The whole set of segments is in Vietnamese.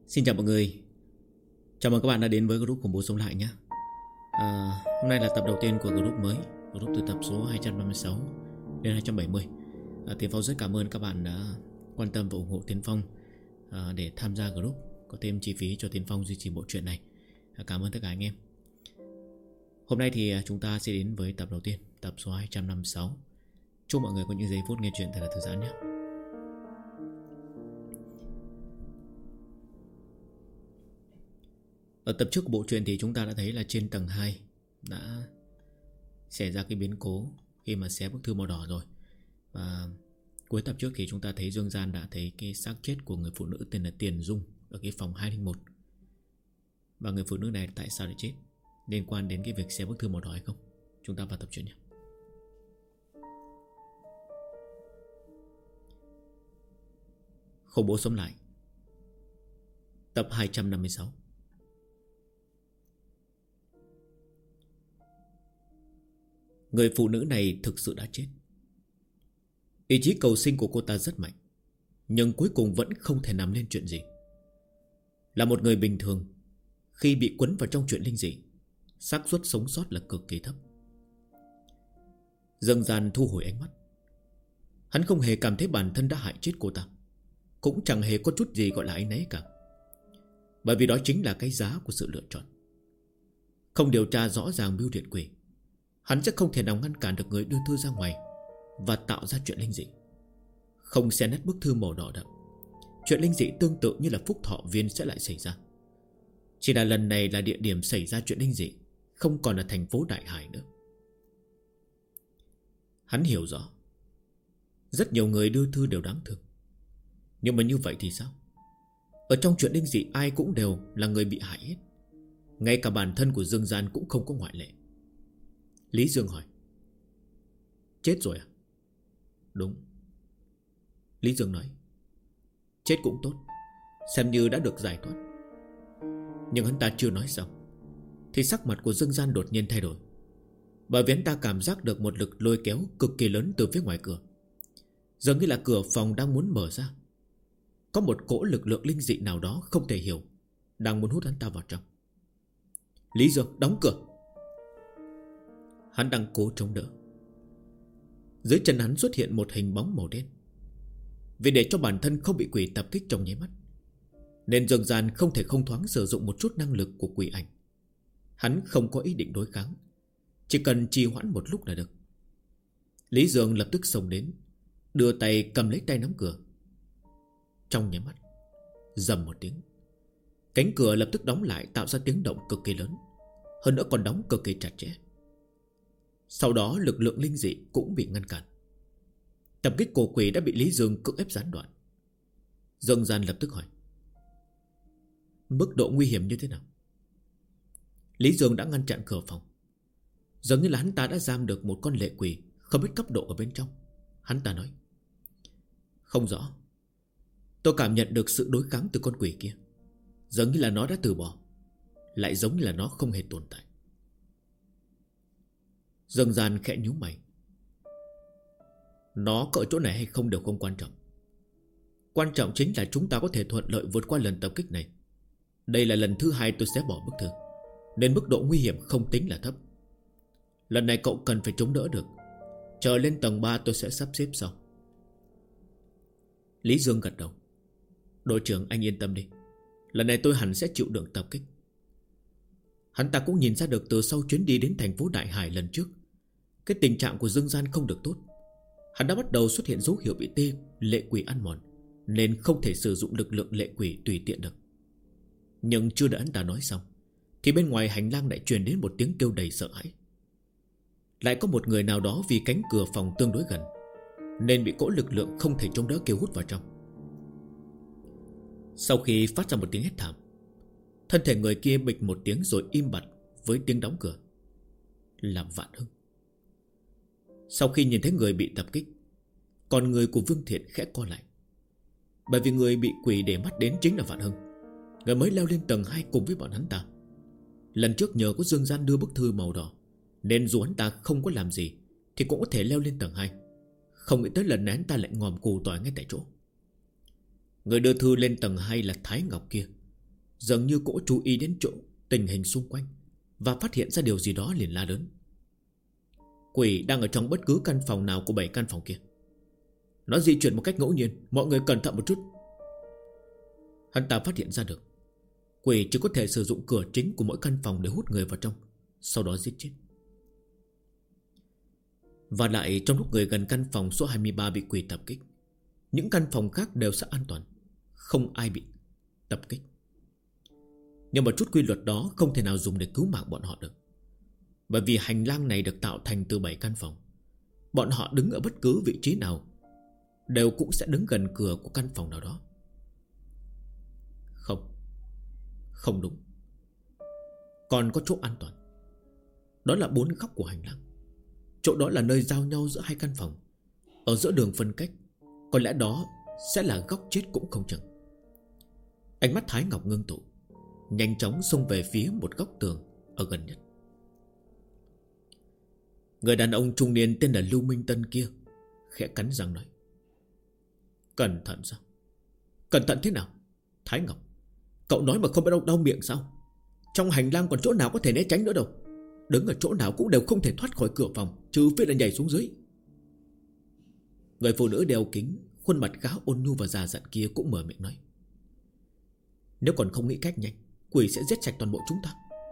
Xin chào mọi người. Chào mừng các bạn đã đến với group khủng bố sống lại nhé. Hôm nay là tập đầu tiên của group mới, group từ tập số 256 đến 270. Tiến Phong rất cảm ơn các bạn đã quan tâm và ủng hộ Tiến Phong để tham gia group, có thêm chi phí cho Tiến Phong duy trì bộ truyện này. Cảm ơn tất cả anh em. Hôm nay thì chúng ta sẽ đến với tập đầu tiên, tập số 256. Chúc mọi người có những giây phút nghe chuyện thật là thư giãn nhé. Ở tập trước của bộ truyện thì chúng ta đã thấy là trên tầng 2 đã xảy ra cái biến cố khi mà xé bức thư màu đỏ rồi. Và cuối tập trước thì chúng ta thấy Dương Gian đã thấy cái xác chết của người phụ nữ tên là Tiền Dung ở cái phòng 201. Và người phụ nữ này tại sao lại chết, liên quan đến cái việc xé bức thư màu đỏ hay không? Chúng ta vào tập truyện nhé. Khủng bố sống lại, tập 256. Người phụ nữ này thực sự đã chết. Ý chí cầu sinh của cô ta rất mạnh, nhưng cuối cùng vẫn không thể làm lên chuyện gì. Là một người bình thường, khi bị quấn vào trong chuyện linh dị, xác suất sống sót là cực kỳ thấp. Dương Gian thu hồi ánh mắt. Hắn không hề cảm thấy bản thân đã hại chết cô ta, cũng chẳng hề có chút gì gọi là áy náy cả. Bởi vì đó chính là cái giá của sự lựa chọn. Không điều tra rõ ràng mưu điện quỷ, hắn sẽ không thể nào ngăn cản được người đưa thư ra ngoài và tạo ra chuyện linh dị. Không xé nét bức thư màu đỏ đậm, chuyện linh dị tương tự như là phúc thọ viên sẽ lại xảy ra. Chỉ là lần này là địa điểm xảy ra chuyện linh dị không còn là thành phố Đại Hải nữa. Hắn hiểu rõ, rất nhiều người đưa thư đều đáng thương, nhưng mà như vậy thì sao? Ở trong chuyện linh dị ai cũng đều là người bị hại hết, ngay cả bản thân của Dương Gian cũng không có ngoại lệ. Lý Dương hỏi: chết rồi à? Đúng. Lý Dương nói: chết cũng tốt, xem như đã được giải thoát. Nhưng hắn ta chưa nói xong thì sắc mặt của Dương Gian đột nhiên thay đổi. Bởi vì hắn ta cảm giác được một lực lôi kéo cực kỳ lớn từ phía ngoài cửa, dường như là cửa phòng đang muốn mở ra. Có một cỗ lực lượng linh dị nào đó không thể hiểu đang muốn hút hắn ta vào trong. Lý Dương đóng cửa. Hắn đang cố chống đỡ. Dưới chân hắn xuất hiện một hình bóng màu đen. Vì để cho bản thân không bị quỷ tập kích trong nháy mắt, nên Dương Gian không thể không thoáng sử dụng một chút năng lực của quỷ ảnh. Hắn không có ý định đối kháng, chỉ cần trì hoãn một lúc là được. Lý Dương lập tức xông đến, đưa tay cầm lấy tay nắm cửa. Trong nháy mắt, rầm một tiếng, cánh cửa lập tức đóng lại, tạo ra tiếng động cực kỳ lớn, hơn nữa còn đóng cực kỳ chặt chẽ. Sau đó lực lượng linh dị cũng bị ngăn cản. Tập kích của quỷ đã bị Lý Dương cưỡng ép gián đoạn. Dương Gian lập tức hỏi: mức độ nguy hiểm như thế nào? Lý Dương đã ngăn chặn cửa phòng. Giống như là hắn ta đã giam được một con lệ quỷ không biết cấp độ ở bên trong. Hắn ta nói: không rõ, tôi cảm nhận được sự đối kháng từ con quỷ kia, giống như là nó đã từ bỏ, lại giống như là nó không hề tồn tại. Dương Gian khẽ nhíu mày. Nó có ở chỗ này hay không đều không quan trọng. Quan trọng chính là chúng ta có thể thuận lợi vượt qua lần tập kích này. Đây là lần thứ 2 tôi sẽ bỏ bức thư, nên mức độ nguy hiểm không tính là thấp. Lần này cậu cần phải chống đỡ được. Chờ lên tầng 3 tôi sẽ sắp xếp sau. Lý Dương gật đầu. Đội trưởng anh yên tâm đi, lần này tôi hẳn sẽ chịu đựng tập kích. Hắn ta cũng nhìn ra được từ sau chuyến đi đến thành phố Đại Hải lần trước, cái tình trạng của Dương Gian không được tốt. Hắn đã bắt đầu xuất hiện dấu hiệu bị lệ quỷ ăn mòn, nên không thể sử dụng lực lượng lệ quỷ tùy tiện được. Nhưng chưa đợi hắn ta nói xong thì bên ngoài hành lang lại truyền đến một tiếng kêu đầy sợ hãi. Lại có một người nào đó vì cánh cửa phòng tương đối gần, nên bị cỗ lực lượng không thể chống đỡ kêu hút vào trong. Sau khi phát ra một tiếng hét thảm, thân thể người kia bịch một tiếng rồi im bặt với tiếng đóng cửa. Là Vạn Hưng. Sau khi nhìn thấy người bị tập kích, còn người của Vương Thiện khẽ co lại. Bởi vì người bị quỷ để mắt đến chính là Vạn Hưng. Người mới leo lên tầng 2 cùng với bọn hắn ta. Lần trước nhờ có Dương Gian đưa bức thư màu đỏ, nên dù hắn ta không có làm gì thì cũng có thể leo lên tầng 2. Không nghĩ tới lần này hắn ta lại ngòm cù tỏi ngay tại chỗ. Người đưa thư lên tầng 2 là Thái Ngọc kia, dường như cũng chú ý đến chỗ tình hình xung quanh và phát hiện ra điều gì đó liền la lớn: Quỷ đang ở trong bất cứ căn phòng nào của 7 căn phòng kia. Nó di chuyển một cách ngẫu nhiên, mọi người cẩn thận một chút. Hắn ta phát hiện ra được quỷ chỉ có thể sử dụng cửa chính của mỗi căn phòng để hút người vào trong, sau đó giết chết. Và lại trong lúc người gần căn phòng số 23 bị quỷ tập kích, những căn phòng khác đều sẽ an toàn, không ai bị tập kích. Nhưng mà chút quy luật đó không thể nào dùng để cứu mạng bọn họ được. Bởi vì hành lang này được tạo thành từ 7 căn phòng. Bọn họ đứng ở bất cứ vị trí nào đều cũng sẽ đứng gần cửa của căn phòng nào đó. Không đúng. Còn có chỗ an toàn. Đó là 4 góc của hành lang. Chỗ đó là nơi giao nhau giữa 2 căn phòng. Ở giữa đường phân cách, có lẽ đó sẽ là góc chết cũng không chừng. Ánh mắt Thái Ngọc ngưng tụ, nhanh chóng xông về phía một góc tường ở gần nhất. Người đàn ông trung niên tên là Lưu Minh Tân kia khẽ cắn răng nói: Cẩn thận sao? Cẩn thận thế nào? Thái Ngọc, cậu nói mà không biết đau miệng sao? Trong hành lang còn chỗ nào có thể né tránh nữa đâu. Đứng ở chỗ nào cũng đều không thể thoát khỏi cửa phòng, trừ phi là nhảy xuống dưới. Người phụ nữ đeo kính, khuôn mặt khá ôn nhu và già dặn kia cũng mở miệng nói: Nếu còn không nghĩ cách nhanh, quỷ sẽ giết sạch toàn bộ chúng ta.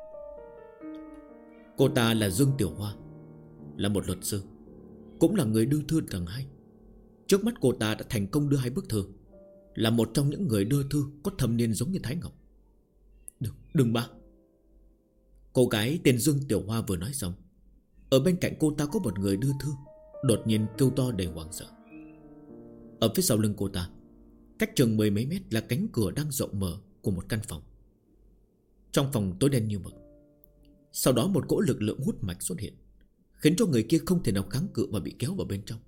Cô ta là Dương Tiểu Hoa, là một luật sư, cũng là người đưa thư tầng 2. Trước mắt cô ta đã thành công đưa 2 bức thư, là một trong những người đưa thư có thâm niên giống như Thái Ngọc. Đừng ba. Cô gái tên Dương Tiểu Hoa vừa nói xong, ở bên cạnh cô ta có một người đưa thư đột nhiên kêu to đầy hoảng sợ. Ở phía sau lưng cô ta, cách chừng 10 mấy mét là cánh cửa đang rộng mở của một căn phòng. Trong phòng tối đen như mực. Sau đó một cỗ lực lượng hút mạch xuất hiện, khiến cho người kia không thể nào kháng cự và bị kéo vào bên trong.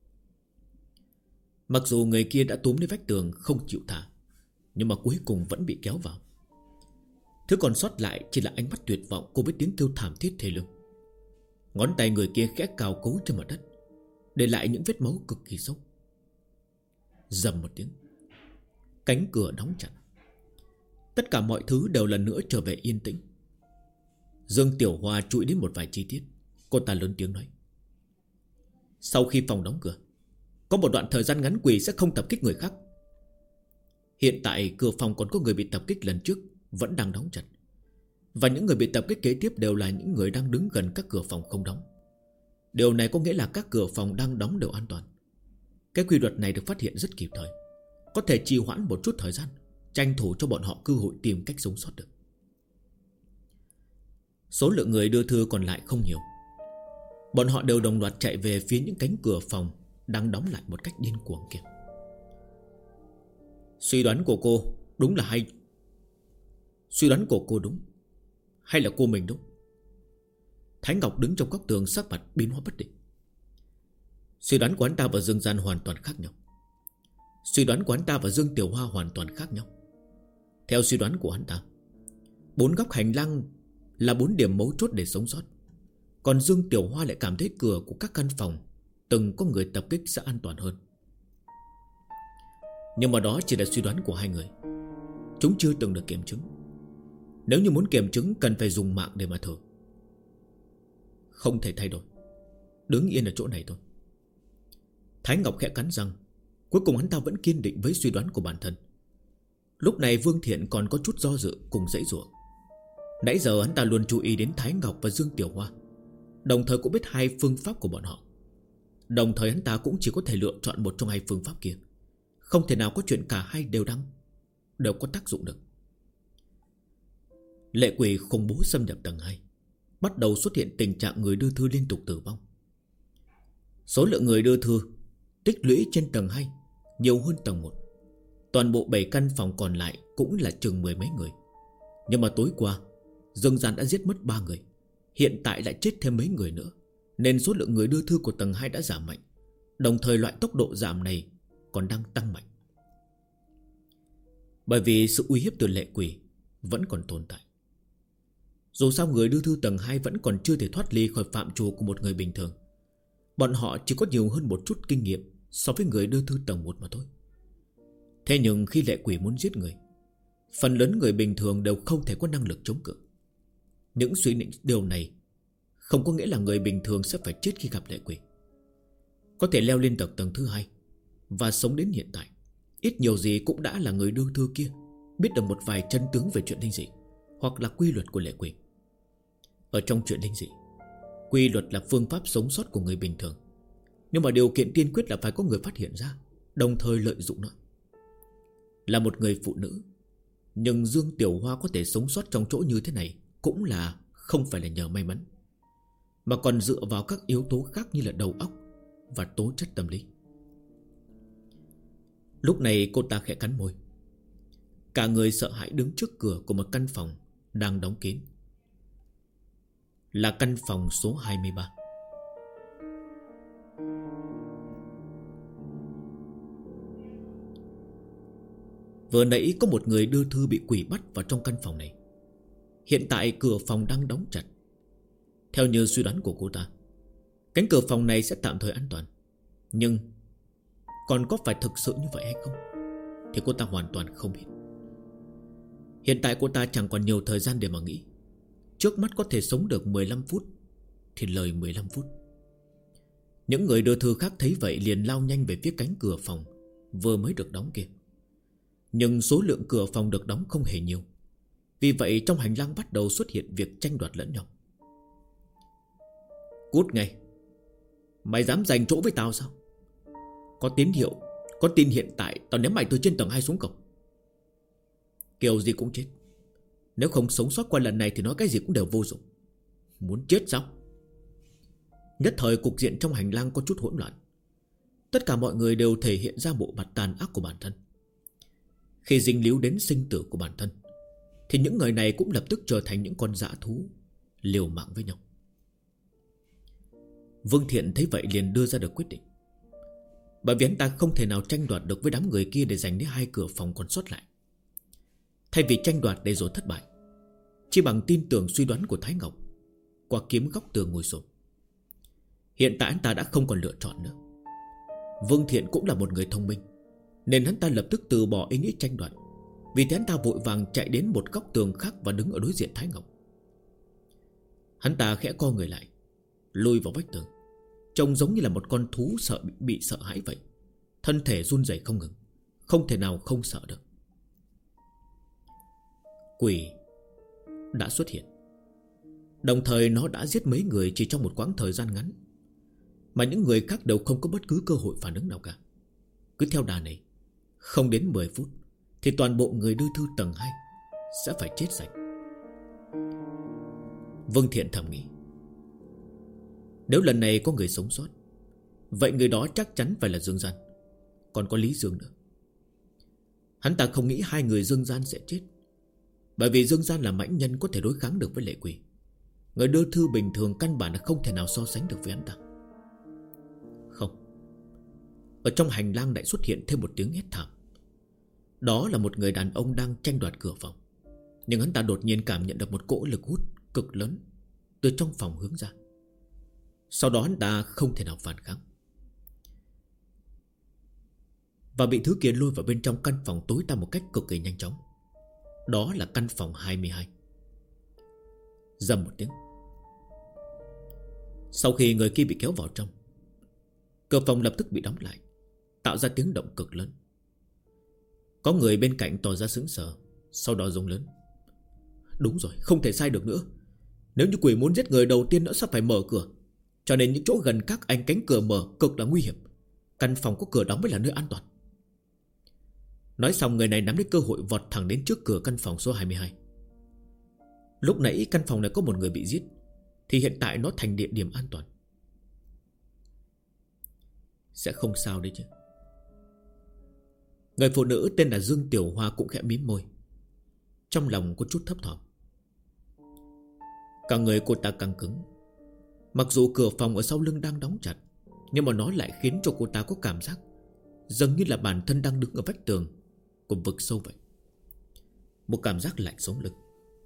Mặc dù người kia đã túm lấy vách tường không chịu thả, nhưng mà cuối cùng vẫn bị kéo vào. Thứ còn sót lại chỉ là ánh mắt tuyệt vọng cùng với tiếng kêu thảm thiết thê lương. Ngón tay người kia khẽ cào cấu trên mặt đất, để lại những vết máu cực kỳ sâu. Rầm một tiếng, cánh cửa đóng chặt. Tất cả mọi thứ đều lần nữa trở về yên tĩnh. Dương Tiểu Hoa chú ý đến một vài chi tiết. Cô ta lớn tiếng nói: Sau khi phòng đóng cửa, có một đoạn thời gian ngắn quỷ sẽ không tập kích người khác. Hiện tại cửa phòng còn có người bị tập kích lần trước vẫn đang đóng chặt, và những người bị tập kích kế tiếp đều là những người đang đứng gần các cửa phòng không đóng. Điều này có nghĩa là các cửa phòng đang đóng đều an toàn. Cái quy luật này được phát hiện rất kịp thời, có thể trì hoãn một chút thời gian, tranh thủ cho bọn họ cơ hội tìm cách sống sót được. Số lượng người đưa thư còn lại không nhiều. Bọn họ đều đồng loạt chạy về phía những cánh cửa phòng đang đóng lại một cách điên cuồng kia. Suy đoán của cô đúng là hay. Suy đoán của cô đúng, hay là cô mình đúng? Thái Ngọc đứng trong góc tường, sắc mặt biến hóa bất định. Suy đoán của hắn ta và Dương Gian hoàn toàn khác nhau. Suy đoán của hắn ta và Dương Tiểu Hoa hoàn toàn khác nhau. Theo suy đoán của hắn ta, 4 góc hành lang là 4 điểm mấu chốt để sống sót. Còn Dương Tiểu Hoa lại cảm thấy cửa của các căn phòng từng có người tập kích sẽ an toàn hơn. Nhưng mà đó chỉ là suy đoán của hai người, chúng chưa từng được kiểm chứng. Nếu như muốn kiểm chứng cần phải dùng mạng để mà thử. Không thể thay đổi, đứng yên ở chỗ này thôi. Thái Ngọc khẽ cắn răng. Cuối cùng hắn ta vẫn kiên định với suy đoán của bản thân. Lúc này Vương Thiện còn có chút do dự cùng giãy giụa. Nãy giờ hắn ta luôn chú ý đến Thái Ngọc và Dương Tiểu Hoa, đồng thời cũng biết 2 phương pháp của bọn họ. Đồng thời hắn ta cũng chỉ có thể lựa chọn một trong 2 phương pháp kia. Không thể nào có chuyện cả hai đều có tác dụng được. Lệ quỷ khủng bố xâm nhập tầng 2, bắt đầu xuất hiện tình trạng người đưa thư liên tục tử vong. Số lượng người đưa thư tích lũy trên tầng 2 nhiều hơn tầng 1. Toàn bộ 7 căn phòng còn lại cũng là chừng 10 mấy người. Nhưng mà tối qua Dương Gian đã giết mất 3 người, hiện tại lại chết thêm mấy người nữa, nên số lượng người đưa thư của tầng 2 đã giảm mạnh. Đồng thời loại tốc độ giảm này còn đang tăng mạnh. Bởi vì sự uy hiếp từ lệ quỷ vẫn còn tồn tại. Dù sao người đưa thư tầng 2 vẫn còn chưa thể thoát ly khỏi phạm trù của một người bình thường. Bọn họ chỉ có nhiều hơn một chút kinh nghiệm so với người đưa thư tầng 1 mà thôi. Thế nhưng khi lệ quỷ muốn giết người, Phần lớn người bình thường đều không thể có năng lực chống cự. Những suy nghĩ điều này không có nghĩa là người bình thường sẽ phải chết khi gặp lệ quỷ. Có thể leo lên tầng thứ 2 và sống đến hiện tại, ít nhiều gì cũng đã là người đưa thư kia, biết được một vài chân tướng về chuyện linh dị hoặc là quy luật của lệ quỷ. Ở trong chuyện linh dị, quy luật là phương pháp sống sót của người bình thường, nhưng mà điều kiện tiên quyết là phải có người phát hiện ra, đồng thời lợi dụng nó. Là một người phụ nữ, nhưng Dương Tiểu Hoa có thể sống sót trong chỗ như thế này cũng là không phải là nhờ may mắn, mà còn dựa vào các yếu tố khác như là đầu óc và tố chất tâm lý. Lúc này cô ta khẽ cắn môi, cả người sợ hãi đứng trước cửa của một căn phòng đang đóng kín. Là căn phòng số 23. Vừa nãy có một người đưa thư bị quỷ bắt vào trong căn phòng này. Hiện tại cửa phòng đang đóng chặt. Theo như suy đoán của cô ta, cánh cửa phòng này sẽ tạm thời an toàn. Nhưng còn có phải thực sự như vậy hay không thì cô ta hoàn toàn không biết. Hiện tại cô ta chẳng còn nhiều thời gian để mà nghĩ. Trước mắt có thể sống được 15 phút thì lời 15 phút. Những người đưa thư khác thấy vậy liền lao nhanh về phía cánh cửa phòng vừa mới được đóng kia. Nhưng số lượng cửa phòng được đóng không hề nhiều. Vì vậy trong hành lang bắt đầu xuất hiện việc tranh đoạt lẫn nhau. Cút ngay, mày dám giành chỗ với tao sao? Có tín hiệu, có tin hiện tại tao ném mày từ trên tầng 2 xuống cổng. Kiểu gì cũng chết. Nếu không sống sót qua lần này thì nói cái gì cũng đều vô dụng. Muốn chết sao? Nhất thời cục diện trong hành lang có chút hỗn loạn. Tất cả mọi người đều thể hiện ra bộ mặt tàn ác của bản thân. Khi dính líu đến sinh tử của bản thân thì những người này cũng lập tức trở thành những con dã thú liều mạng với nhau. Vương Thiện thấy vậy liền đưa ra được quyết định. Bởi vì hắn ta không thể nào tranh đoạt được với đám người kia để giành lấy 2 cửa phòng còn sót lại. Thay vì tranh đoạt để rồi thất bại, chỉ bằng tin tưởng suy đoán của Thái Ngọc, qua kiếm góc tường ngồi xổm. Hiện tại hắn ta đã không còn lựa chọn nữa. Vương Thiện cũng là một người thông minh, nên hắn ta lập tức từ bỏ ý nghĩ tranh đoạt. Vì thế hắn ta vội vàng chạy đến một góc tường khác và đứng ở đối diện Thái Ngọc. Hắn ta khẽ co người lại, lùi vào vách tường, trông giống như là một con thú bị sợ hãi vậy. Thân thể run rẩy không ngừng, không thể nào không sợ được. Quỷ đã xuất hiện. Đồng thời nó đã giết mấy người chỉ trong một quãng thời gian ngắn, mà những người khác đều không có bất cứ cơ hội phản ứng nào cả. Cứ theo đà này, không đến 10 phút thì toàn bộ người đưa thư tầng 2 sẽ phải chết sạch. Vương Thiện thầm nghĩ, nếu lần này có người sống sót, vậy người đó chắc chắn phải là Dương Gian, còn có Lý Dương nữa. Hắn ta không nghĩ 2 người Dương Gian sẽ chết, bởi vì Dương Gian là mãnh nhân có thể đối kháng được với lệ quỷ. Người đưa thư bình thường căn bản là không thể nào so sánh được với hắn ta. Không. Ở trong hành lang lại xuất hiện thêm một tiếng hét thảm. Đó là một người đàn ông đang tranh đoạt cửa phòng. Nhưng hắn ta đột nhiên cảm nhận được một cỗ lực hút cực lớn từ trong phòng hướng ra. Sau đó hắn ta không thể nào phản kháng, và bị thứ kia lôi vào bên trong căn phòng tối tăm một cách cực kỳ nhanh chóng. Đó là căn phòng 22. Rầm một tiếng. Sau khi người kia bị kéo vào trong, cửa phòng lập tức bị đóng lại, tạo ra tiếng động cực lớn. Có người bên cạnh tỏ ra sững sờ, sau đó rống lớn. Đúng rồi, không thể sai được nữa. Nếu như quỷ muốn giết người đầu tiên, nó sẽ phải mở cửa. Cho nên những chỗ gần các anh cánh cửa mở cực là nguy hiểm. Căn phòng có cửa đóng mới là nơi an toàn. Nói xong, người này nắm lấy cơ hội vọt thẳng đến trước cửa căn phòng số 22. Lúc nãy căn phòng này có một người bị giết, thì hiện tại nó thành địa điểm an toàn. Sẽ không sao đấy chứ. Người phụ nữ tên là Dương Tiểu Hoa cũng khẽ mím môi, trong lòng có chút thấp thỏm. Cả người cô ta căng cứng. Mặc dù cửa phòng ở sau lưng đang đóng chặt, nhưng mà nó lại khiến cho cô ta có cảm giác dường như là bản thân đang đứng ở vách tường của vực sâu vậy. Một cảm giác lạnh sống lưng.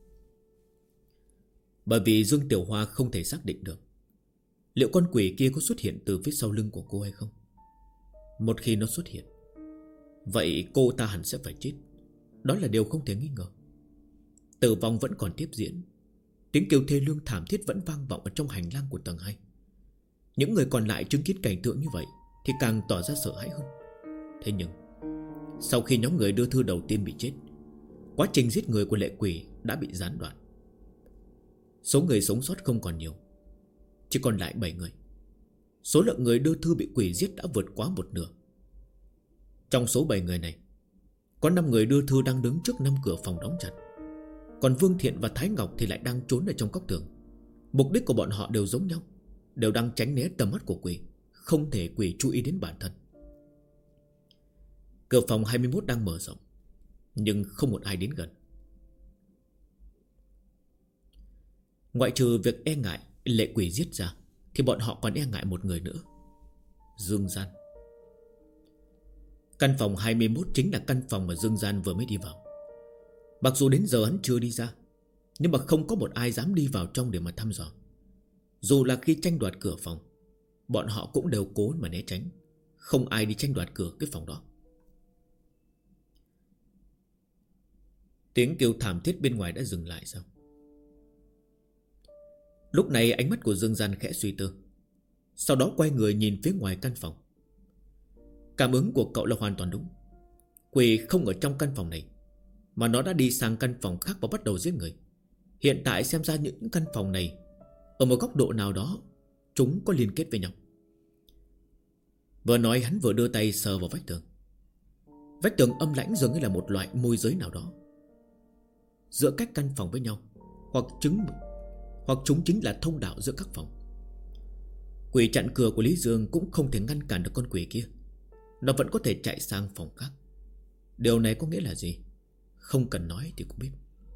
Bởi vì Dương Tiểu Hoa không thể xác định được liệu con quỷ kia có xuất hiện từ phía sau lưng của cô hay không. Một khi nó xuất hiện, vậy cô ta hẳn sẽ phải chết. Đó là điều không thể nghi ngờ. Tử vong vẫn còn tiếp diễn. Tiếng kêu thê lương thảm thiết vẫn vang vọng ở trong hành lang của tầng 2. Những người còn lại chứng kiến cảnh tượng như vậy thì càng tỏ ra sợ hãi hơn. Thế nhưng sau khi nhóm người đưa thư đầu tiên bị chết, quá trình giết người của lệ quỷ đã bị gián đoạn. Số người sống sót không còn nhiều, chỉ còn lại 7 người. Số lượng người đưa thư bị quỷ giết đã vượt quá một nửa. Trong số 7 người này, có 5 người đưa thư đang đứng trước 5 cửa phòng đóng chặt. Còn Vương Thiện và Thái Ngọc thì lại đang trốn ở trong góc tường. Mục đích của bọn họ đều giống nhau, đều đang tránh né tầm mắt của quỷ, không thể quỷ chú ý đến bản thân. Cửa phòng 21 đang mở rộng, nhưng không một ai đến gần. Ngoại trừ việc e ngại lệ quỷ giết ra, thì bọn họ còn e ngại một người nữa, Dương Gian. Căn phòng 21 chính là căn phòng mà Dương Gian vừa mới đi vào. Mặc dù đến giờ hắn chưa đi ra, nhưng mà không có một ai dám đi vào trong để mà thăm dò. Dù là khi tranh đoạt cửa phòng, bọn họ cũng đều cố mà né tránh. Không ai đi tranh đoạt cửa cái phòng đó. Tiếng kêu thảm thiết bên ngoài đã dừng lại sao? Lúc này ánh mắt của Dương Gian khẽ suy tư, sau đó quay người nhìn phía ngoài căn phòng. Cảm ứng của cậu là hoàn toàn đúng. Quỷ không ở trong căn phòng này, mà nó đã đi sang căn phòng khác và bắt đầu giết người. Hiện tại xem ra những căn phòng này, ở một góc độ nào đó, chúng có liên kết với nhau. Vừa nói hắn vừa đưa tay sờ vào vách tường. Vách tường âm lãnh dường như là một loại môi giới nào đó. Giữa cách căn phòng với nhau, hoặc chúng chính là thông đạo giữa các phòng. Quỷ chặn cửa của Lý Dương cũng không thể ngăn cản được con quỷ kia. Nó vẫn có thể chạy sang phòng khác. Điều này có nghĩa là gì? Không cần nói thì cũng biết.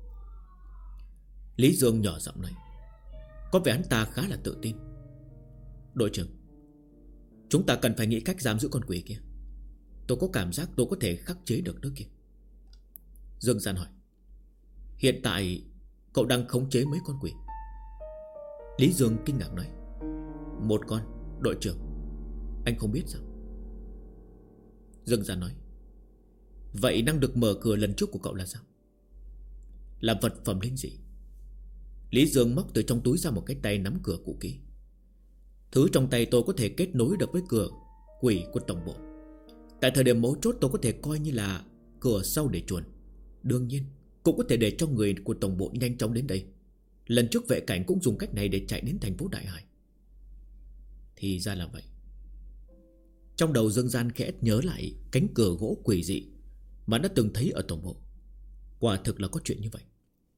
Lý Dương nhỏ giọng nói, có vẻ hắn ta khá là tự tin. Đội trưởng, chúng ta cần phải nghĩ cách giam giữ con quỷ kia. Tôi có cảm giác tôi có thể khắc chế được nó kìa. Dương Gian hỏi, hiện tại cậu đang khống chế mấy con quỷ? Lý Dương kinh ngạc nói, một con, đội trưởng. Anh không biết sao? Dương Gian nói, vậy năng lực mở cửa lần trước của cậu là sao? Là vật phẩm linh dị. Lý Dương móc từ trong túi ra một cái tay nắm cửa cũ kỹ. Thứ trong tay tôi có thể kết nối được với cửa quỷ của tổng bộ. Tại thời điểm mấu chốt tôi có thể coi như là cửa sau để chuồn. Đương nhiên cũng có thể để cho người của tổng bộ nhanh chóng đến đây. Lần trước vệ cảnh cũng dùng cách này để chạy đến thành phố Đại Hải. Thì ra là vậy. Trong đầu Dương Gian khẽ nhớ lại cánh cửa gỗ quỷ dị mà đã từng thấy ở tổng bộ. Quả thực là có chuyện như vậy.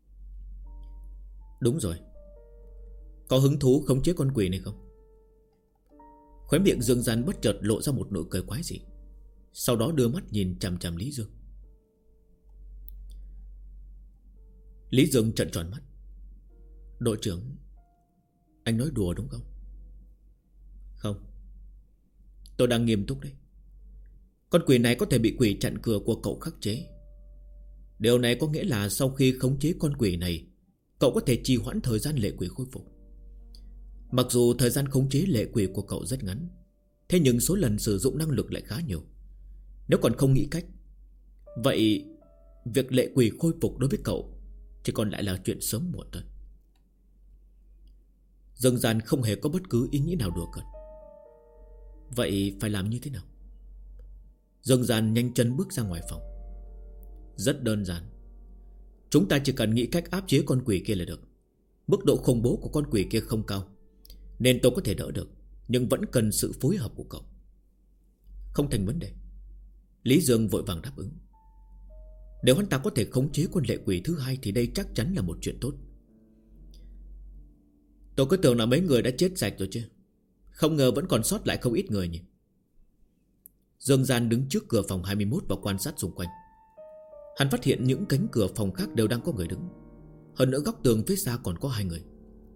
Đúng rồi, có hứng thú khống chế con quỷ này không? Khóe miệng Dương Gian bất chợt lộ ra một nụ cười quái dị, sau đó đưa mắt nhìn chằm chằm Lý Dương. Lý Dương trợn tròn mắt. Đội trưởng, anh nói đùa đúng không? Không, tôi đang nghiêm túc đấy. Con quỷ này có thể bị quỷ chặn cửa của cậu khắc chế. Điều này có nghĩa là sau khi khống chế con quỷ này, cậu có thể trì hoãn thời gian lệ quỷ khôi phục. Mặc dù thời gian khống chế lệ quỷ của cậu rất ngắn, thế nhưng số lần sử dụng năng lực lại khá nhiều. Nếu còn không nghĩ cách, vậy việc lệ quỷ khôi phục đối với cậu chỉ còn lại là chuyện sớm muộn thôi. Dương Gian không hề có bất cứ ý nghĩ nào đùa cợt. Vậy phải làm như thế nào? Dương Gian nhanh chân bước ra ngoài phòng. Rất đơn giản. Chúng ta chỉ cần nghĩ cách áp chế con quỷ kia là được. Mức độ khủng bố của con quỷ kia không cao, nên tôi có thể đỡ được, nhưng vẫn cần sự phối hợp của cậu. Không thành vấn đề. Lý Dương vội vàng đáp ứng. Nếu hắn ta có thể khống chế con lệ quỷ thứ hai thì đây chắc chắn là một chuyện tốt. Tôi cứ tưởng là mấy người đã chết sạch rồi chứ, không ngờ vẫn còn sót lại không ít người nhỉ. Dương Gian đứng trước cửa phòng 21 và quan sát xung quanh. Hắn phát hiện những cánh cửa phòng khác đều đang có người đứng. Hơn nữa góc tường phía xa còn có 2 người.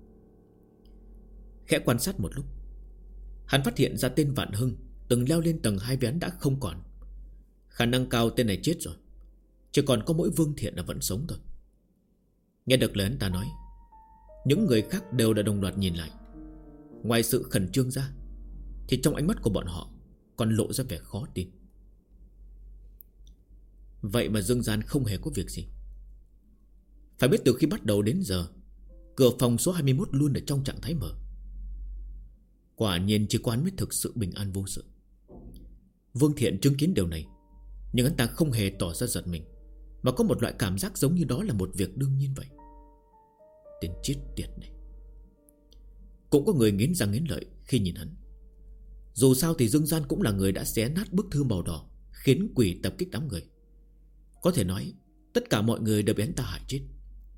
Khẽ quan sát một lúc, hắn phát hiện ra tên Vạn Hưng từng leo lên tầng 2 với hắn đã không còn. Khả năng cao tên này chết rồi, chỉ còn có mỗi Vương Thiện là vẫn sống thôi. Nghe được lời hắn ta nói, những người khác đều đã đồng loạt nhìn lại. Ngoài sự khẩn trương ra, thì trong ánh mắt của bọn họ còn lộ ra vẻ khó tin. Vậy mà Dương Gian không hề có việc gì. Phải biết từ khi bắt đầu đến giờ, cửa phòng số 21 luôn ở trong trạng thái mở. Quả nhiên chỉ có hắn mới thực sự bình an vô sự. Vương Thiện chứng kiến điều này, nhưng hắn ta không hề tỏ ra giật mình, mà có một loại cảm giác giống như đó là một việc đương nhiên vậy. Tên chết tiệt này. Cũng có người nghiến răng nghiến lợi khi nhìn hắn. Dù sao thì Dương Gian cũng là người đã xé nát bức thư màu đỏ, khiến quỷ tập kích đám người. Có thể nói tất cả mọi người đều bị hắn ta hại chết.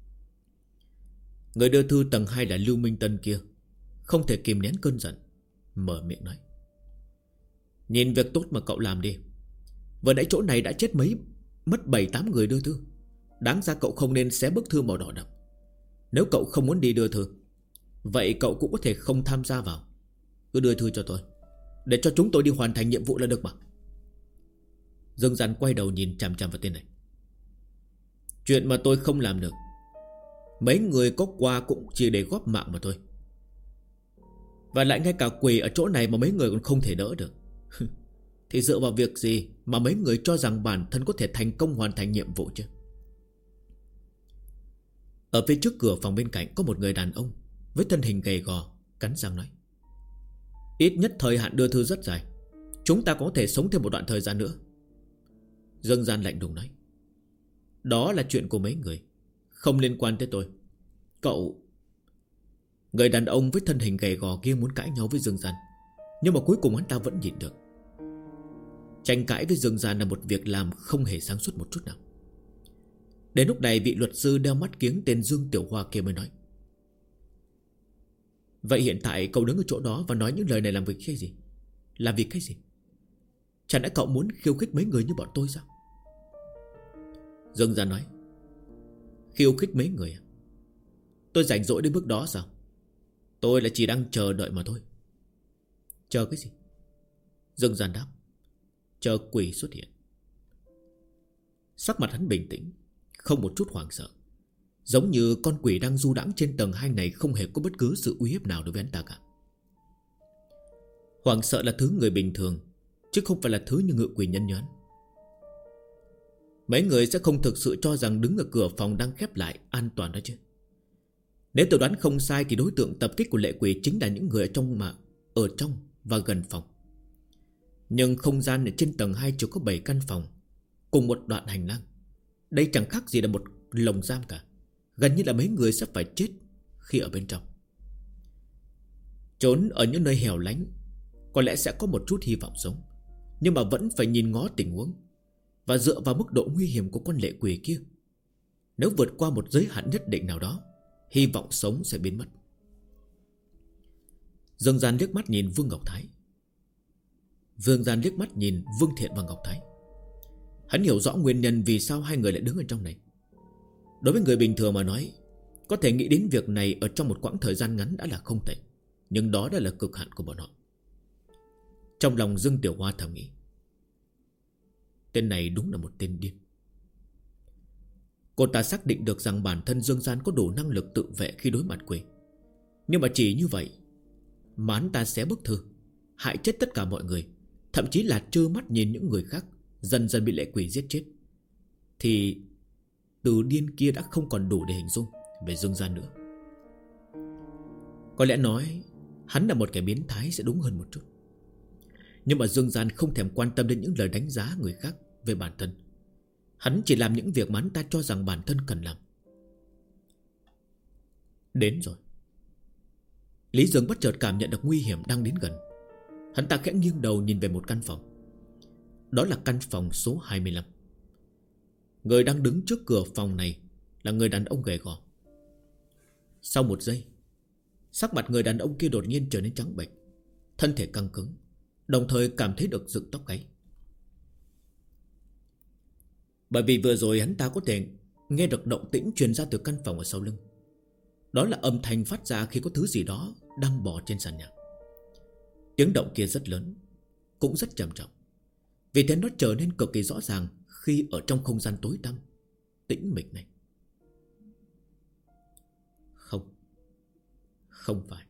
Người đưa thư tầng 2 là Lưu Minh Tân kia không thể kìm nén cơn giận, mở miệng nói: nhìn việc tốt mà cậu làm đi. Vừa nãy chỗ này đã chết mất 7-8 người đưa thư. Đáng ra cậu không nên xé bức thư màu đỏ đâu. Nếu cậu không muốn đi đưa thư, vậy cậu cũng có thể không tham gia vào. Cứ đưa thư cho tôi, để cho chúng tôi đi hoàn thành nhiệm vụ là được mà. Dương Gian quay đầu nhìn chằm chằm vào tên này. Chuyện mà tôi không làm được, mấy người có qua cũng chỉ để góp mạng mà thôi. Và lại ngay cả quỷ ở chỗ này mà mấy người còn không thể đỡ được. Thì dựa vào việc gì mà mấy người cho rằng bản thân có thể thành công hoàn thành nhiệm vụ chứ? Ở phía trước cửa phòng bên cạnh có một người đàn ông với thân hình gầy gò, cắn răng nói: ít nhất thời hạn đưa thư rất dài, chúng ta có thể sống thêm một đoạn thời gian nữa. Dương Gian lạnh lùng nói: đó là chuyện của mấy người, không liên quan tới tôi. Cậu... Người đàn ông với thân hình gầy gò kia muốn cãi nhau với Dương Gian, nhưng mà cuối cùng hắn ta vẫn nhịn được. Tranh cãi với Dương Gian là một việc làm không hề sáng suốt một chút nào. Đến lúc này vị luật sư đeo mắt kiếng tên Dương Tiểu Hoa kia mới nói: vậy hiện tại cậu đứng ở chỗ đó và nói những lời này làm việc cái gì? Làm việc cái gì? Chẳng lẽ cậu muốn khiêu khích mấy người như bọn tôi sao? Dương Gian nói: khiêu khích mấy người à? Tôi rảnh rỗi đến mức đó sao? Tôi là chỉ đang chờ đợi mà thôi. Chờ cái gì? Dương Gian đáp: chờ quỷ xuất hiện. Sắc mặt hắn bình tĩnh, không một chút hoảng sợ, giống như con quỷ đang du đãng trên tầng 2 này không hề có bất cứ sự uy hiếp nào đối với hắn ta cả. Hoảng sợ là thứ người bình thường, chứ không phải là thứ như ngự quỷ nhân nhẫn. Mấy người sẽ không thực sự cho rằng đứng ở cửa phòng đang khép lại an toàn đó chứ? Nếu tôi đoán không sai thì đối tượng tập kích của lệ quỷ chính là những người ở trong và gần phòng. Nhưng không gian ở trên tầng 2 chỉ có 7 căn phòng, cùng một đoạn hành lang. Đây chẳng khác gì là một lồng giam cả. Gần như là mấy người sẽ phải chết khi ở bên trong. Trốn ở những nơi hẻo lánh có lẽ sẽ có một chút hy vọng sống, nhưng mà vẫn phải nhìn ngó tình huống và dựa vào mức độ nguy hiểm của con lệ quỷ kia. Nếu vượt qua một giới hạn nhất định nào đó, hy vọng sống sẽ biến mất. Dương Gian liếc mắt nhìn Vương Thiện và Ngọc Thái. Hắn hiểu rõ nguyên nhân vì sao hai người lại đứng ở trong này. Đối với người bình thường mà nói, có thể nghĩ đến việc này ở trong một quãng thời gian ngắn đã là không tệ, nhưng đó đã là cực hạn của bọn họ. Trong lòng Dương Tiểu Hoa thầm nghĩ: tên này đúng là một tên điên. Cô ta xác định được rằng bản thân Dương Gian có đủ năng lực tự vệ khi đối mặt quỷ. Nhưng mà chỉ như vậy mà hắn ta xé bức thư, hại chết tất cả mọi người, thậm chí là trơ mắt nhìn những người khác dần dần bị lệ quỷ giết chết, thì từ điên kia đã không còn đủ để hình dung về Dương Gian nữa. Có lẽ nói hắn là một kẻ biến thái sẽ đúng hơn một chút. Nhưng mà Dương Gian không thèm quan tâm đến những lời đánh giá người khác về bản thân. Hắn chỉ làm những việc mà hắn ta cho rằng bản thân cần làm. Đến rồi. Lý Dương bất chợt cảm nhận được nguy hiểm đang đến gần. Hắn ta khẽ nghiêng đầu nhìn về một căn phòng. Đó là căn phòng số 25. Người đang đứng trước cửa phòng này là người đàn ông gầy gò. Sau một giây, sắc mặt người đàn ông kia đột nhiên trở nên trắng bệch, thân thể căng cứng, đồng thời cảm thấy được dựng tóc gáy. Bởi vì vừa rồi hắn ta có thể nghe được động tĩnh truyền ra từ căn phòng ở sau lưng. Đó là âm thanh phát ra khi có thứ gì đó đang bò trên sàn nhà. Tiếng động kia rất lớn, cũng rất trầm trọng. Vì thế nó trở nên cực kỳ rõ ràng khi ở trong không gian tối tăm, tĩnh mịch này. Không phải.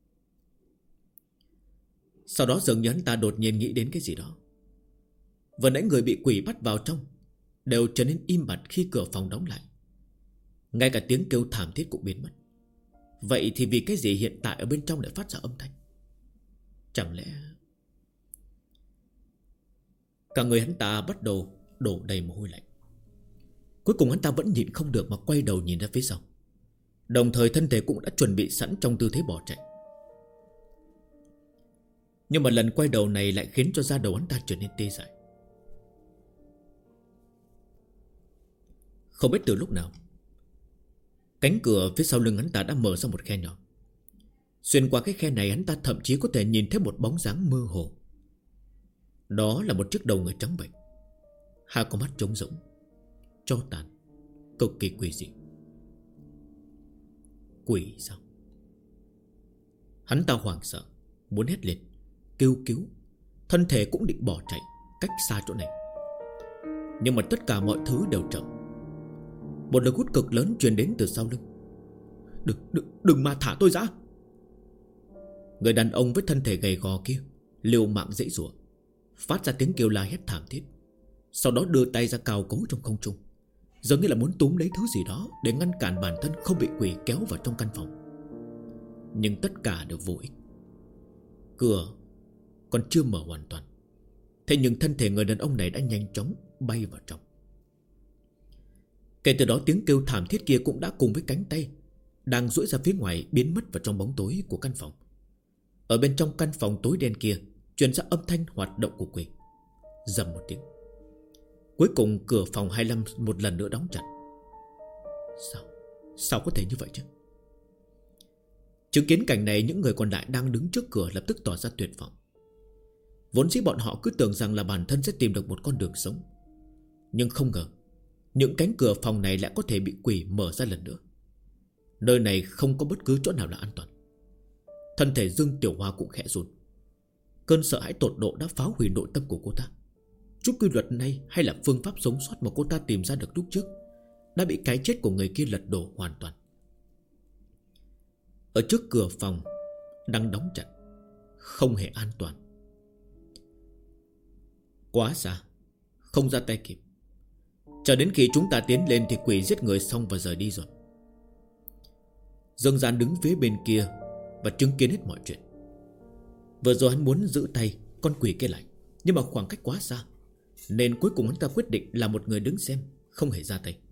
Sau đó dường như hắn ta đột nhiên nghĩ đến cái gì đó. Vừa nãy người bị quỷ bắt vào trong đều trở nên im bặt khi cửa phòng đóng lại. Ngay cả tiếng kêu thảm thiết cũng biến mất. Vậy thì vì cái gì hiện tại ở bên trong lại phát ra âm thanh? Chẳng lẽ... Cả người hắn ta bắt đầu đổ đầy mồ hôi lạnh. Cuối cùng hắn ta vẫn nhịn không được mà quay đầu nhìn ra phía sau. Đồng thời thân thể cũng đã chuẩn bị sẵn trong tư thế bỏ chạy. Nhưng mà lần quay đầu này lại khiến cho da đầu hắn ta trở nên tê dại. Không biết từ lúc nào, cánh cửa phía sau lưng hắn ta đã mở ra một khe nhỏ. Xuyên qua cái khe này, hắn ta thậm chí có thể nhìn thấy một bóng dáng mơ hồ. Đó là một chiếc đầu người trắng bệch, hai con mắt trống rỗng, tro tàn, cực kỳ quỷ dị. Quỷ sao? Hắn ta hoảng sợ, muốn hét lên, kêu cứu, thân thể cũng định bỏ chạy cách xa chỗ này. Nhưng mà tất cả mọi thứ đều chậm. Một lực hút cực lớn truyền đến từ sau lưng. Đừng mà thả tôi ra. Người đàn ông với thân thể gầy gò kia liều mạng giãy giụa, phát ra tiếng kêu la hét thảm thiết. Sau đó đưa tay ra cào cấu trong không trung, giống như là muốn túm lấy thứ gì đó để ngăn cản bản thân không bị quỷ kéo vào trong căn phòng. Nhưng tất cả đều vô ích. Cửa còn chưa mở hoàn toàn, thế nhưng thân thể người đàn ông này đã nhanh chóng bay vào trong. Kể từ đó tiếng kêu thảm thiết kia cũng đã cùng với cánh tay đang duỗi ra phía ngoài biến mất vào trong bóng tối của căn phòng. Ở bên trong căn phòng tối đen kia truyền ra âm thanh hoạt động của quỷ. Rầm một tiếng, cuối cùng cửa phòng 25 một lần nữa đóng chặt. Sao có thể như vậy chứ? Chứng kiến cảnh này, những người còn lại đang đứng trước cửa lập tức tỏ ra tuyệt vọng. Vốn dĩ bọn họ cứ tưởng rằng là bản thân sẽ tìm được một con đường sống, nhưng không ngờ những cánh cửa phòng này lại có thể bị quỷ mở ra lần nữa. Nơi này không có bất cứ chỗ nào là an toàn. Thân thể Dương Tiểu Hoa cũng khẽ run. Cơn sợ hãi tột độ đã phá hủy nội tâm của cô ta. Chút quy luật này hay là phương pháp sống sót mà cô ta tìm ra được lúc trước đã bị cái chết của người kia lật đổ hoàn toàn. Ở trước cửa phòng đang đóng chặt, không hề an toàn. Quá xa, không ra tay kịp. Chờ đến khi chúng ta tiến lên thì quỷ giết người xong và rời đi rồi. Dương Gian đứng phía bên kia và chứng kiến hết mọi chuyện. Vừa rồi hắn muốn giữ tay con quỷ kia lại, nhưng mà khoảng cách quá xa, nên cuối cùng hắn ta quyết định là một người đứng xem, không hề ra tay.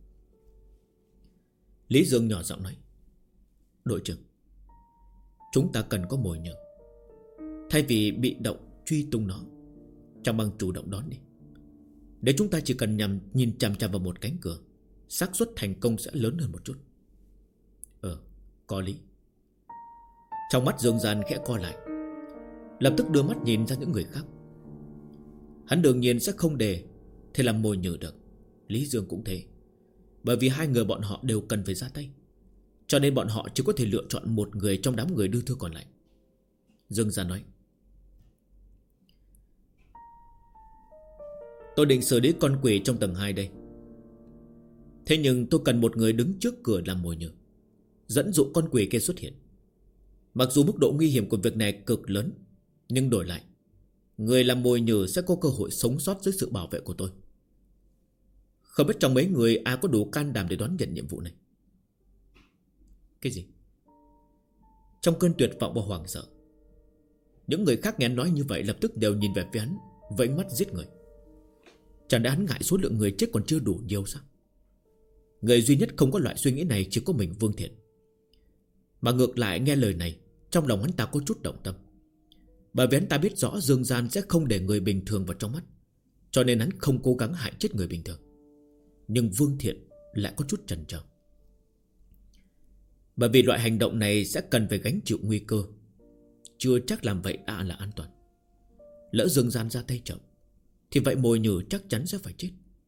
Lý Dương nhỏ giọng nói: đội trưởng, chúng ta cần có mồi nhờ. Thay vì bị động truy tung nó, chẳng bằng chủ động đón đi. Để chúng ta chỉ cần nhìn chằm chằm vào một cánh cửa, xác suất thành công sẽ lớn hơn một chút. Có lý. Trong mắt Dương Gian khẽ co lại, lập tức đưa mắt nhìn ra những người khác. Hắn đương nhiên sẽ không để thế làm mồi nhử được. Lý Dương cũng thế, bởi vì hai người bọn họ đều cần phải ra tay, cho nên bọn họ chỉ có thể lựa chọn một người trong đám người đưa thư còn lại. Dương Gian nói: tôi định xử lý con quỷ trong tầng 2 đây. Thế nhưng tôi cần một người đứng trước cửa làm mồi nhử, dẫn dụ con quỷ kia xuất hiện. Mặc dù mức độ nguy hiểm của việc này cực lớn, nhưng đổi lại, người làm mồi nhử sẽ có cơ hội sống sót dưới sự bảo vệ của tôi. Không biết trong mấy người ai có đủ can đảm để đón nhận nhiệm vụ này? Cái gì? Trong cơn tuyệt vọng và hoảng sợ, những người khác nghe hắn nói như vậy lập tức đều nhìn về phía hắn, vẫy mắt giết người. Chẳng lẽ hắn ngại số lượng người chết còn chưa đủ nhiều sao? Người duy nhất không có loại suy nghĩ này chỉ có mình Vương Thiện. Mà ngược lại nghe lời này, trong lòng hắn ta có chút động tâm. Bởi vì hắn ta biết rõ Dương Gian sẽ không để người bình thường vào trong mắt, cho nên hắn không cố gắng hại chết người bình thường. Nhưng Vương Thiện lại có chút chần chờ. Bởi vì loại hành động này sẽ cần phải gánh chịu nguy cơ, chưa chắc làm vậy đã là an toàn. Lỡ Dương Gian ra tay chậm thì vậy mồi nhử chắc chắn sẽ phải chết.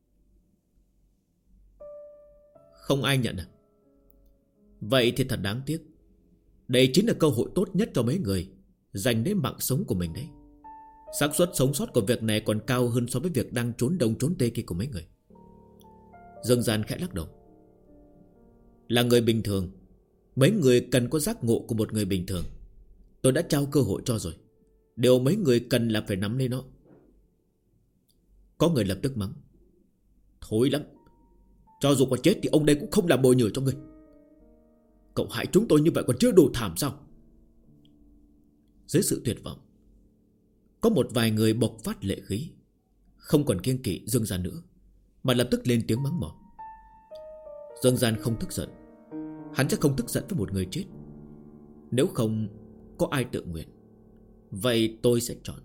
Không ai nhận à? Vậy thì thật đáng tiếc. Đây chính là cơ hội tốt nhất cho mấy người giành lấy mạng sống của mình đấy. xác suất sống sót của việc này còn cao hơn so với việc đang trốn đông trốn tây kia của mấy người. Dương Gian khẽ lắc đầu. Là người bình thường, mấy người cần có giác ngộ của một người bình thường. Tôi đã trao cơ hội cho rồi. Điều mấy người cần là phải nắm lấy nó. Có người lập tức mắng. Thối lắm. Cho dù có chết thì ông đây cũng không làm bồi nhử cho ngươi. Cậu hại chúng tôi như vậy còn chưa đủ thảm sao? Dưới sự tuyệt vọng, có một vài người bộc phát lệ khí, không còn kiêng kỵ Dương Gian nữa, mà lập tức lên tiếng mắng mỏ. Dương Gian không tức giận. Hắn sẽ không tức giận với một người chết. Nếu không có ai tự nguyện, vậy tôi sẽ chọn.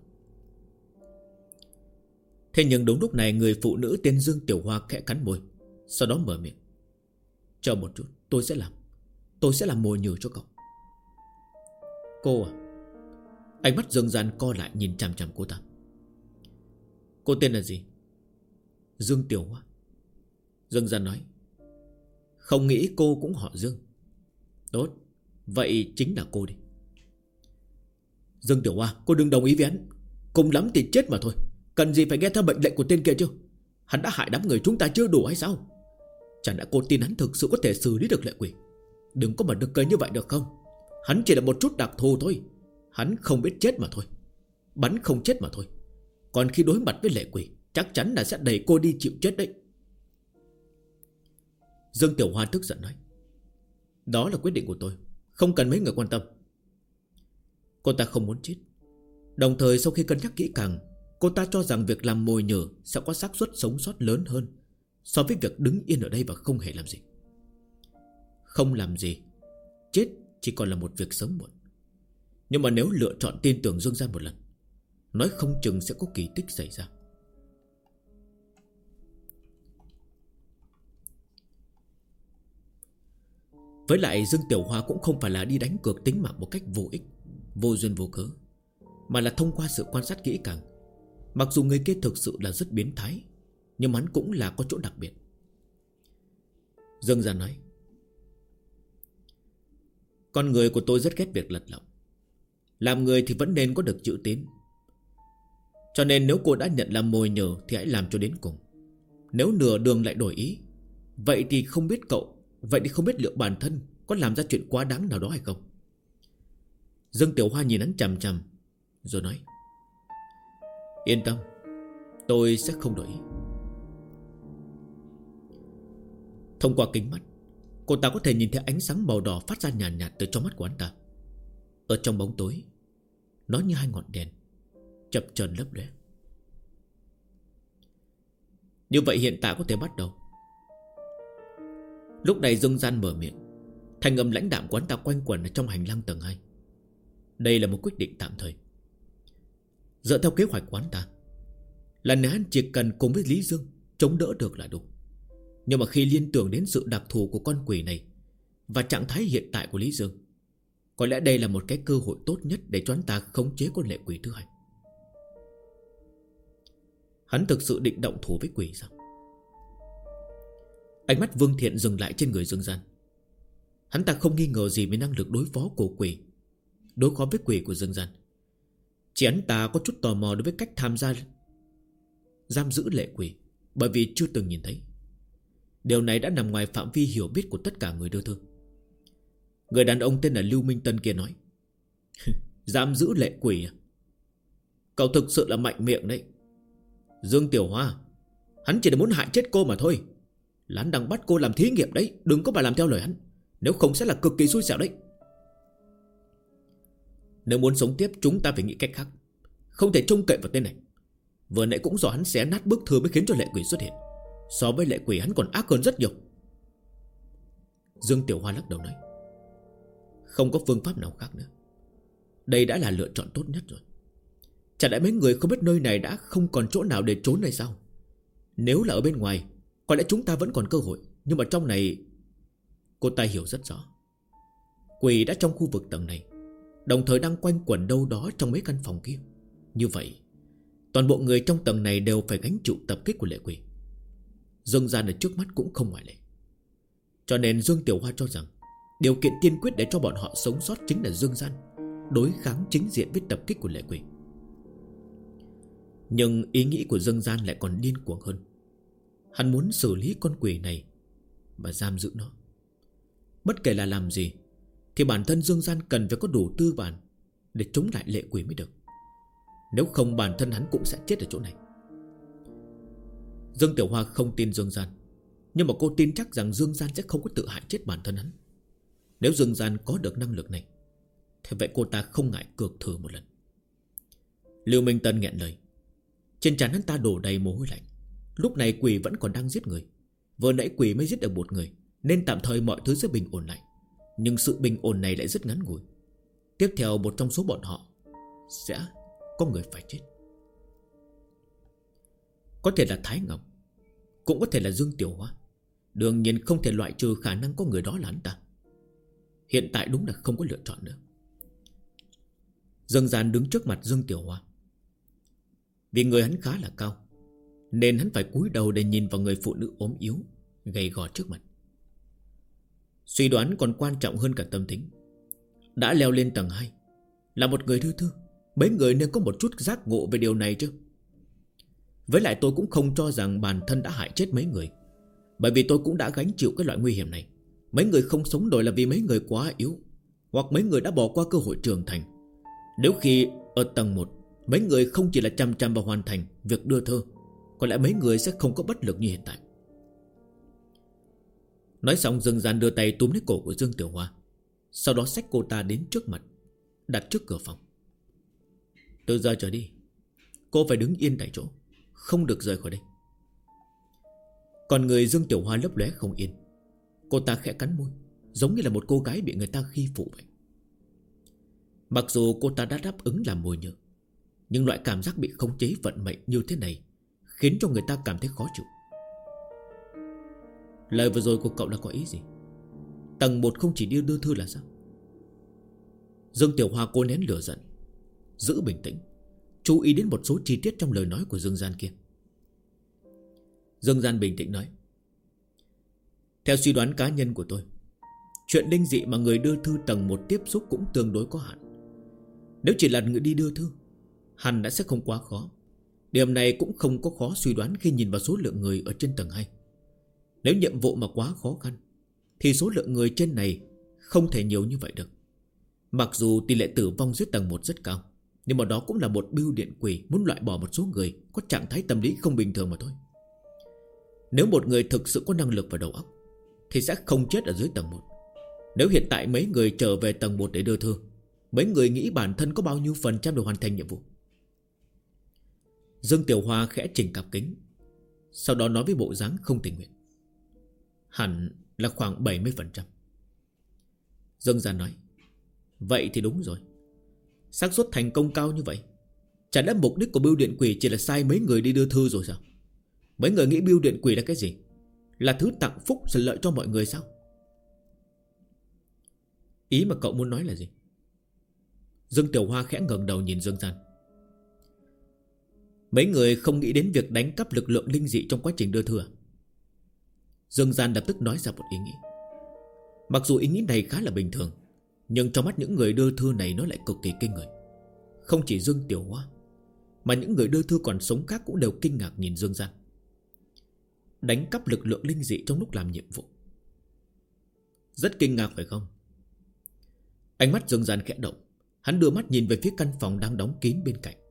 Thế nhưng đúng lúc này, người phụ nữ tên Dương Tiểu Hoa khẽ cắn môi, sau đó mở miệng. Chờ một chút, tôi sẽ làm mồi nhử cho cậu. Cô à? Ánh mắt Dương Gian co lại nhìn chằm chằm cô ta. Cô tên là gì? Dương Tiểu Hoa. Dương Gian nói. Không nghĩ cô cũng họ Dương. Tốt, vậy chính là cô đi. Dương Tiểu Hoa, cô đừng đồng ý với hắn. Cùng lắm thì chết mà thôi. Cần gì phải nghe theo mệnh lệnh của tên kia chứ? Hắn đã hại đám người chúng ta chưa đủ hay sao? Chẳng lẽ cô tin hắn thực sự có thể xử lý được lệ quỷ? Đừng có mà được cười như vậy được không? Hắn chỉ là một chút đặc thù thôi. Hắn không biết chết mà thôi. Bắn không chết mà thôi. Còn khi đối mặt với lệ quỷ, chắc chắn là sẽ đẩy cô đi chịu chết đấy. Dương Tiểu Hoa tức giận nói. Đó là quyết định của tôi, không cần mấy người quan tâm. Cô ta không muốn chết. Đồng thời sau khi cân nhắc kỹ càng, cô ta cho rằng việc làm mồi nhử sẽ có xác suất sống sót lớn hơn so với việc đứng yên ở đây và không hề làm gì. Không làm gì, chết chỉ còn là một việc sớm muộn. Nhưng mà nếu lựa chọn tin tưởng Dương Gian một lần, nói không chừng sẽ có kỳ tích xảy ra. Với lại Dương Tiểu Hoa cũng không phải là đi đánh cược tính mạng một cách vô ích, vô duyên vô cớ, mà là thông qua sự quan sát kỹ càng. Mặc dù người kia thực sự là rất biến thái, nhưng hắn cũng là có chỗ đặc biệt. Dương Gian nói. Con người của tôi rất ghét việc lật lọng. Làm người thì vẫn nên có được chữ tín. Cho nên nếu cô đã nhận làm mồi nhờ thì hãy làm cho đến cùng. Nếu nửa đường lại đổi ý, vậy thì không biết liệu bản thân có làm ra chuyện quá đáng nào đó hay không. Dương Tiểu Hoa nhìn hắn chằm chằm rồi nói. Yên tâm, tôi sẽ không đổi ý. Thông qua kính mắt, cô ta có thể nhìn thấy ánh sáng màu đỏ phát ra nhàn nhạt từ trong mắt của hắn ta. Ở trong bóng tối, nó như hai ngọn đèn chập chờn lấp lóe. Như vậy hiện tại có thể bắt đầu. Lúc này Dương Gian mở miệng. Thanh âm lãnh đạm của hắn ta quanh quẩn ở trong hành lang tầng 2. Đây là một quyết định tạm thời. Dựa theo kế hoạch của hắn ta, lần này hắn chỉ cần cùng với Lý Dương chống đỡ được là đủ. Nhưng mà khi liên tưởng đến sự đặc thù của con quỷ này và trạng thái hiện tại của Lý Dương, có lẽ đây là một cái cơ hội tốt nhất để cho hắn ta khống chế con lệ quỷ thứ hai. Hắn thực sự định động thủ với quỷ sao? Ánh mắt Vương Thiện dừng lại trên người Dương Gian. Hắn ta không nghi ngờ gì về năng lực đối phó của quỷ, đối phó với quỷ của Dương Gian. Chỉ hắn ta có chút tò mò đối với cách tham gia giam giữ lệ quỷ, bởi vì chưa từng nhìn thấy. Điều này đã nằm ngoài phạm vi hiểu biết của tất cả người đưa thư. Người đàn ông tên là Lưu Minh Tân kia nói. Giam giữ lệ quỷ à? Cậu thực sự là mạnh miệng đấy. Dương Tiểu Hoa, hắn chỉ là muốn hại chết cô mà thôi. Hắn đang bắt cô làm thí nghiệm đấy. Đừng có mà làm theo lời hắn, nếu không sẽ là cực kỳ xui xẻo đấy. Nếu muốn sống tiếp, chúng ta phải nghĩ cách khác. Không thể trông cậy vào tên này. Vừa nãy cũng do hắn xé nát bức thư mới khiến cho lệ quỷ xuất hiện. So với lệ quỷ hắn còn ác hơn rất nhiều. Dương Tiểu Hoa lắc đầu nói. Không có phương pháp nào khác nữa. Đây đã là lựa chọn tốt nhất rồi. Chả lẽ mấy người không biết nơi này đã không còn chỗ nào để trốn hay sao? Nếu là ở bên ngoài, có lẽ chúng ta vẫn còn cơ hội. Nhưng mà trong này, cô ta hiểu rất rõ. Quỷ đã trong khu vực tầng này, đồng thời đang quanh quẩn đâu đó trong mấy căn phòng kia. Như vậy, toàn bộ người trong tầng này đều phải gánh chịu tập kích của lệ quỷ. Dương Gian ở trước mắt cũng không ngoại lệ. Cho nên Dương Tiểu Hoa cho rằng điều kiện tiên quyết để cho bọn họ sống sót chính là Dương Gian đối kháng chính diện với tập kích của lệ quỷ. Nhưng ý nghĩ của Dương Gian lại còn điên cuồng hơn. Hắn muốn xử lý con quỷ này và giam giữ nó. Bất kể là làm gì thì bản thân Dương Gian cần phải có đủ tư bản để chống lại lệ quỷ mới được. Nếu không bản thân hắn cũng sẽ chết ở chỗ này. Dương Tiểu Hoa không tin Dương Gian, nhưng mà cô tin chắc rằng Dương Gian sẽ không có tự hại chết bản thân hắn. Nếu Dương Gian có được năng lực này thì vậy cô ta không ngại cược thử một lần. Lưu Minh Tân nghẹn lời. Trên trán hắn ta đổ đầy mồ hôi lạnh. Lúc này quỷ vẫn còn đang giết người. Vừa nãy quỷ mới giết được một người, nên tạm thời mọi thứ sẽ bình ổn lại. Nhưng sự bình ổn này lại rất ngắn ngủi. Tiếp theo một trong số bọn họ sẽ có người phải chết. Có thể là Thái Ngọc, cũng có thể là Dương Tiểu Hoa. Đương nhiên không thể loại trừ khả năng có người đó là hắn ta. Hiện tại đúng là không có lựa chọn nữa. Dương Gian đứng trước mặt Dương Tiểu Hoa. Vì người hắn khá là cao, nên hắn phải cúi đầu để nhìn vào người phụ nữ ốm yếu, gầy gò trước mặt. Suy đoán còn quan trọng hơn cả tâm tính. Đã leo lên tầng 2, là một người thư thư, mấy người nên có một chút giác ngộ về điều này chứ. Với lại tôi cũng không cho rằng bản thân đã hại chết mấy người, bởi vì tôi cũng đã gánh chịu cái loại nguy hiểm này. Mấy người không sống nổi là vì mấy người quá yếu, hoặc mấy người đã bỏ qua cơ hội trưởng thành. Nếu khi ở tầng 1 mấy người không chỉ là chăm chăm vào hoàn thành việc đưa thơ, có lẽ mấy người sẽ không có bất lực như hiện tại. Nói xong, Dương Gian đưa tay túm lấy cổ của Dương Tiểu Hoa, sau đó xách cô ta đến trước mặt, đặt trước cửa phòng. Từ giờ trở đi, cô phải đứng yên tại chỗ, không được rời khỏi đây. Còn người Dương Tiểu Hoa lấp lóe không yên. Cô ta khẽ cắn môi, giống như là một cô gái bị người ta khi phụ vậy. Mặc dù cô ta đã đáp ứng làm mồi nhử, nhưng loại cảm giác bị khống chế vận mệnh như thế này khiến cho người ta cảm thấy khó chịu. Lời vừa rồi của cậu là có ý gì? Tầng 1 không chỉ đi đưa thư là sao? Dương Tiểu Hoa cố nén lửa giận, giữ bình tĩnh, chú ý đến một số chi tiết trong lời nói của Dương Gian kia. Dương Gian bình tĩnh nói. Theo suy đoán cá nhân của tôi, chuyện linh dị mà người đưa thư tầng 1 tiếp xúc cũng tương đối có hạn. Nếu chỉ là người đi đưa thư, hẳn đã sẽ không quá khó. Điểm này cũng không có khó suy đoán khi nhìn vào số lượng người ở trên tầng 2. Nếu nhiệm vụ mà quá khó khăn thì số lượng người trên này không thể nhiều như vậy được. Mặc dù tỷ lệ tử vong dưới tầng 1 rất cao, nhưng mà đó cũng là một bưu điện quỷ muốn loại bỏ một số người có trạng thái tâm lý không bình thường mà thôi. Nếu một người thực sự có năng lực và đầu óc thì sẽ không chết ở dưới tầng 1. Nếu hiện tại mấy người trở về tầng 1 để đưa thư, mấy người nghĩ bản thân có bao nhiêu phần trăm để hoàn thành nhiệm vụ? Dương Tiểu Hoa khẽ chỉnh cặp kính, sau đó nói với bộ dáng không tình nguyện. Hẳn là khoảng 70%. Dương Gian nói. Vậy thì đúng rồi. xác suất thành công cao như vậy, chẳng lẽ mục đích của bưu điện quỷ chỉ là sai mấy người đi đưa thư rồi sao? Mấy người nghĩ bưu điện quỷ là cái gì? Là thứ tặng phúc rồi lợi cho mọi người sao? Ý mà cậu muốn nói là gì? Dương Tiểu Hoa khẽ ngẩng đầu nhìn Dương Gian. Mấy người không nghĩ đến việc đánh cắp lực lượng linh dị trong quá trình đưa thư à? Dương Gian lập tức nói ra một ý nghĩ. Mặc dù ý nghĩ này khá là bình thường, nhưng trong mắt những người đưa thư này nó lại cực kỳ kinh người. Không chỉ Dương Tiểu Hoa, mà những người đưa thư còn sống khác cũng đều kinh ngạc nhìn Dương Gian. Đánh cắp lực lượng linh dị trong lúc làm nhiệm vụ. Rất kinh ngạc phải không? Ánh mắt Dương Gian khẽ động. Hắn đưa mắt nhìn về phía căn phòng đang đóng kín bên cạnh.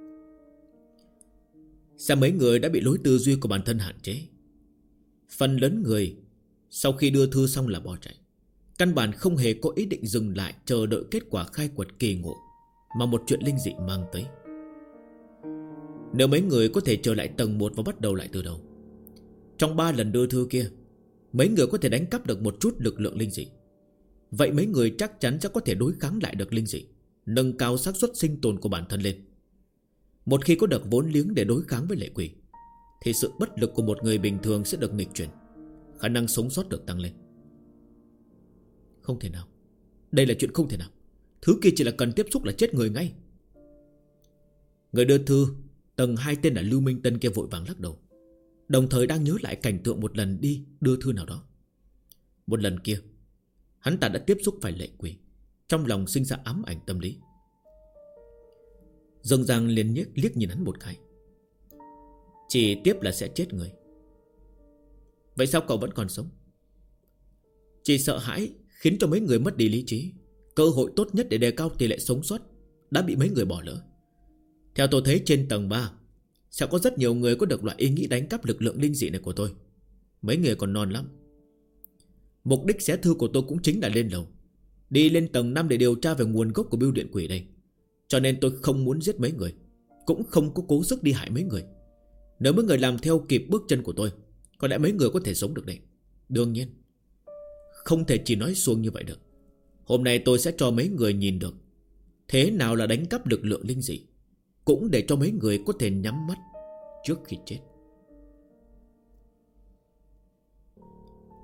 Sao mấy người đã bị lối tư duy của bản thân hạn chế? Phần lớn người sau khi đưa thư xong là bỏ chạy, căn bản không hề có ý định dừng lại chờ đợi kết quả khai quật kỳ ngộ mà một chuyện linh dị mang tới. Nếu mấy người có thể trở lại tầng 1 và bắt đầu lại từ đầu, trong 3 lần đưa thư kia, mấy người có thể đánh cắp được một chút lực lượng linh dị. Vậy mấy người chắc chắn sẽ có thể đối kháng lại được linh dị, nâng cao xác suất sinh tồn của bản thân lên. Một khi có được vốn liếng để đối kháng với lệ quỷ, thì sự bất lực của một người bình thường sẽ được nghịch chuyển, khả năng sống sót được tăng lên. Không thể nào. Đây là chuyện không thể nào. Thứ kia chỉ là cần tiếp xúc là chết người ngay. Người đưa thư tầng 2 tên là Lưu Minh Tân kia vội vàng lắc đầu, đồng thời đang nhớ lại cảnh tượng một lần đi đưa thư nào đó. Một lần kia hắn ta đã tiếp xúc phải lệ quỷ, trong lòng sinh ra ám ảnh tâm lý. Dương Giang liền liếc nhìn hắn một cái. Chỉ tiếp là sẽ chết người. Vậy sao cậu vẫn còn sống? Chỉ sợ hãi khiến cho mấy người mất đi lý trí. Cơ hội tốt nhất để đề cao tỷ lệ sống sót đã bị mấy người bỏ lỡ. Theo tôi thấy trên tầng 3, sẽ có rất nhiều người có được loại ý nghĩ đánh cắp lực lượng linh dị này của tôi. Mấy người còn non lắm. Mục đích xé thư của tôi cũng chính là lên lầu, đi lên tầng 5 để điều tra về nguồn gốc của bưu điện quỷ đây. Cho nên tôi không muốn giết mấy người, cũng không có cố sức đi hại mấy người. Nếu mấy người làm theo kịp bước chân của tôi, có lẽ mấy người có thể sống được đấy. Đương nhiên không thể chỉ nói suông như vậy được. Hôm nay tôi sẽ cho mấy người nhìn được thế nào là đánh cắp lực lượng linh dị, cũng để cho mấy người có thể nhắm mắt trước khi chết.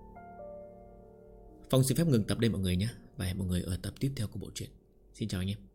Phong xin phép ngừng tập đây mọi người nhé, và hẹn mọi người ở tập tiếp theo của bộ truyện. Xin chào anh em.